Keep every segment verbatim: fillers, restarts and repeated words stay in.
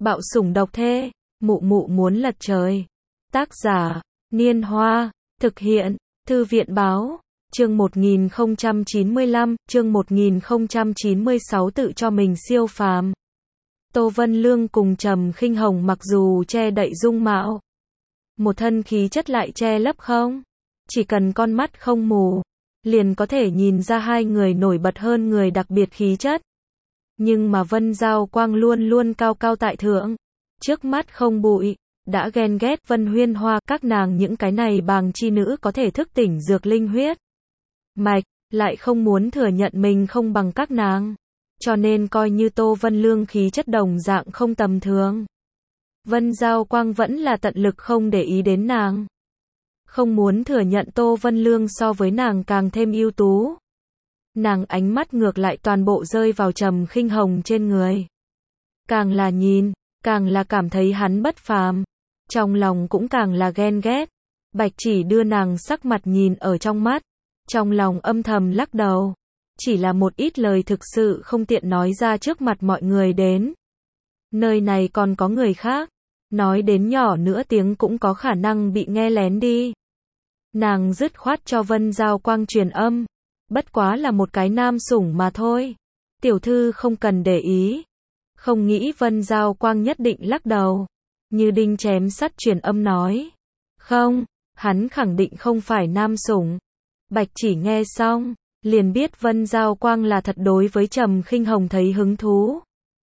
Bạo sủng độc thê, mụ mụ muốn lật trời. Tác giả, Niên Hoa, thực hiện, Thư viện Báo, chương một nghìn không trăm chín mươi lăm, chương một nghìn không trăm chín mươi sáu tự cho mình siêu phàm. Tô Vân Lương cùng Trầm Khinh Hồng mặc dù che đậy dung mạo, một thân khí chất lại che lấp không. Chỉ cần con mắt không mù, liền có thể nhìn ra hai người nổi bật hơn người đặc biệt khí chất. Nhưng mà Vân Giao Quang luôn luôn cao cao tại thượng, trước mắt không bụi, đã ghen ghét Vân Huyên Hoa, các nàng những cái này bàng chi nữ có thể thức tỉnh dược linh huyết mạch, lại không muốn thừa nhận mình không bằng các nàng, cho nên coi như Tô Vân Lương khí chất đồng dạng không tầm thường. Vân Giao Quang vẫn là tận lực không để ý đến nàng, không muốn thừa nhận Tô Vân Lương so với nàng càng thêm ưu tú. Nàng ánh mắt ngược lại toàn bộ rơi vào Trầm Khinh Hồng trên người. Càng là nhìn, càng là cảm thấy hắn bất phàm, trong lòng cũng càng là ghen ghét. Bạch Chỉ đưa nàng sắc mặt nhìn ở trong mắt, trong lòng âm thầm lắc đầu. Chỉ là một ít lời thực sự không tiện nói ra trước mặt mọi người đến. Nơi này còn có người khác, nói đến nhỏ nữa tiếng cũng có khả năng bị nghe lén đi. Nàng dứt khoát cho Vân Giao Quang truyền âm. Bất quá là một cái nam sủng mà thôi. Tiểu thư không cần để ý. Không nghĩ Vân Giao Quang nhất định lắc đầu. Như đinh chém sắt truyền âm nói. Không, hắn khẳng định không phải nam sủng. Bạch Chỉ nghe xong, liền biết Vân Giao Quang là thật đối với Trầm Khinh Hồng thấy hứng thú.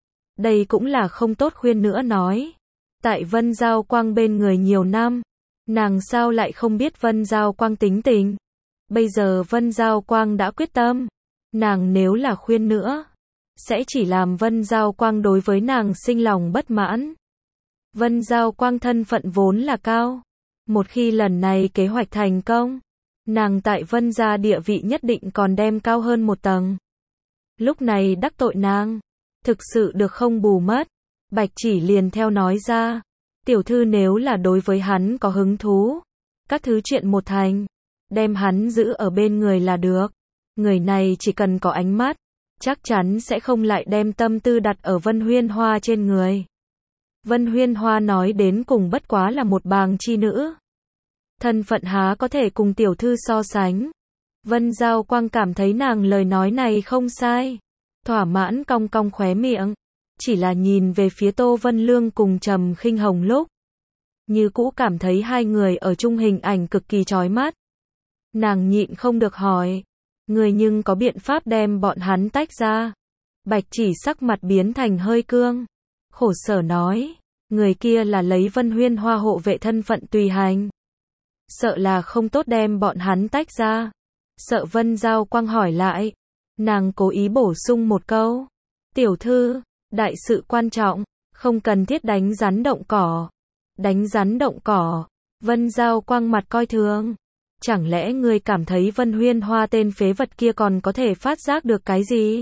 Đây cũng là không tốt khuyên nữa nói. Tại Vân Giao Quang bên người nhiều năm, nàng sao lại không biết Vân Giao Quang tính tình. Bây giờ Vân Giao Quang đã quyết tâm, nàng nếu là khuyên nữa, sẽ chỉ làm Vân Giao Quang đối với nàng sinh lòng bất mãn. Vân Giao Quang thân phận vốn là cao, một khi lần này kế hoạch thành công, nàng tại Vân gia địa vị nhất định còn đem cao hơn một tầng. Lúc này đắc tội nàng, thực sự được không bù mất. Bạch Chỉ liền theo nói ra, tiểu thư nếu là đối với hắn có hứng thú, các thứ chuyện một thành, đem hắn giữ ở bên người là được. Người này chỉ cần có ánh mắt, chắc chắn sẽ không lại đem tâm tư đặt ở Vân Huyên Hoa trên người. Vân Huyên Hoa nói đến cùng bất quá là một bàng chi nữ, thân phận há có thể cùng tiểu thư so sánh. Vân Giao Quang cảm thấy nàng lời nói này không sai, thỏa mãn cong cong khóe miệng, chỉ là nhìn về phía Tô Vân Lương cùng Trầm Khinh Hồng lúc, như cũ cảm thấy hai người ở chung hình ảnh cực kỳ chói mắt. Nàng nhịn không được hỏi, người nhưng có biện pháp đem bọn hắn tách ra? Bạch Chỉ sắc mặt biến thành hơi cương, khổ sở nói, người kia là lấy Vân Huyên Hoa hộ vệ thân phận tùy hành, sợ là không tốt đem bọn hắn tách ra. Sợ Vân Giao Quang hỏi lại, nàng cố ý bổ sung một câu, tiểu thư, đại sự quan trọng, không cần thiết đánh rắn động cỏ. Đánh rắn động cỏ? Vân Giao Quang mặt coi thường. Chẳng lẽ ngươi cảm thấy Vân Huyên Hoa tên phế vật kia còn có thể phát giác được cái gì?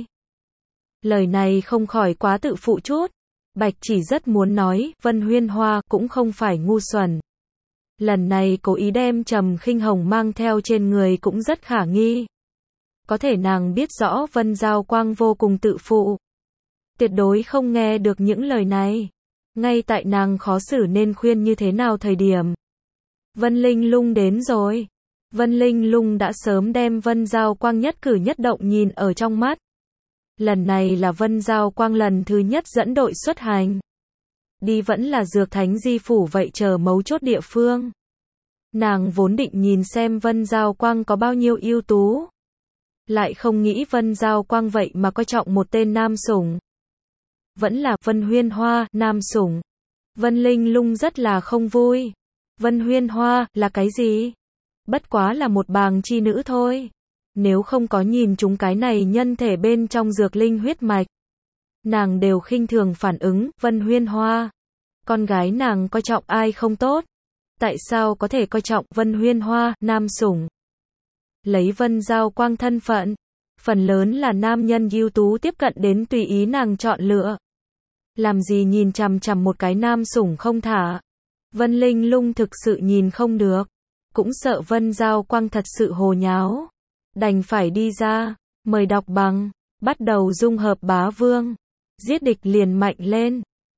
Lời này không khỏi quá tự phụ chút. Bạch Chỉ rất muốn nói, Vân Huyên Hoa cũng không phải ngu xuẩn. Lần này cố ý đem Trầm Khinh Hồng mang theo trên người cũng rất khả nghi. Có thể nàng biết rõ Vân Giao Quang vô cùng tự phụ, tuyệt đối không nghe được những lời này. Ngay tại nàng khó xử nên khuyên như thế nào thời điểm, Vân Linh Lung đến rồi. Vân Linh Lung đã sớm đem Vân Giao Quang nhất cử nhất động nhìn ở trong mắt. Lần này là Vân Giao Quang lần thứ nhất dẫn đội xuất hành. Đi vẫn là Dược Thánh Di Phủ vậy chờ mấu chốt địa phương. Nàng vốn định nhìn xem Vân Giao Quang có bao nhiêu ưu tú. Lại không nghĩ Vân Giao Quang vậy mà coi trọng một tên nam sủng. Vẫn là Vân Huyên Hoa, nam sủng. Vân Linh Lung rất là không vui. Vân Huyên Hoa, là cái gì? Bất quá là một bàng chi nữ thôi. Nếu không có nhìn chúng cái này nhân thể bên trong dược linh huyết mạch, nàng đều khinh thường phản ứng. Vân Huyên Hoa, con gái nàng coi trọng ai không tốt? Tại sao có thể coi trọng Vân Huyên Hoa, nam sủng? Lấy Vân Giao Quang thân phận, phần lớn là nam nhân ưu tú tiếp cận đến tùy ý nàng chọn lựa. Làm gì nhìn chằm chằm một cái nam sủng không thả? Vân Linh Lung thực sự nhìn không được, cũng sợ Vân Giao Quang thật sự hồ nháo, đành phải đi ra, mời đọc bằng, bắt đầu dung hợp bá vương, giết địch liền mạnh lên.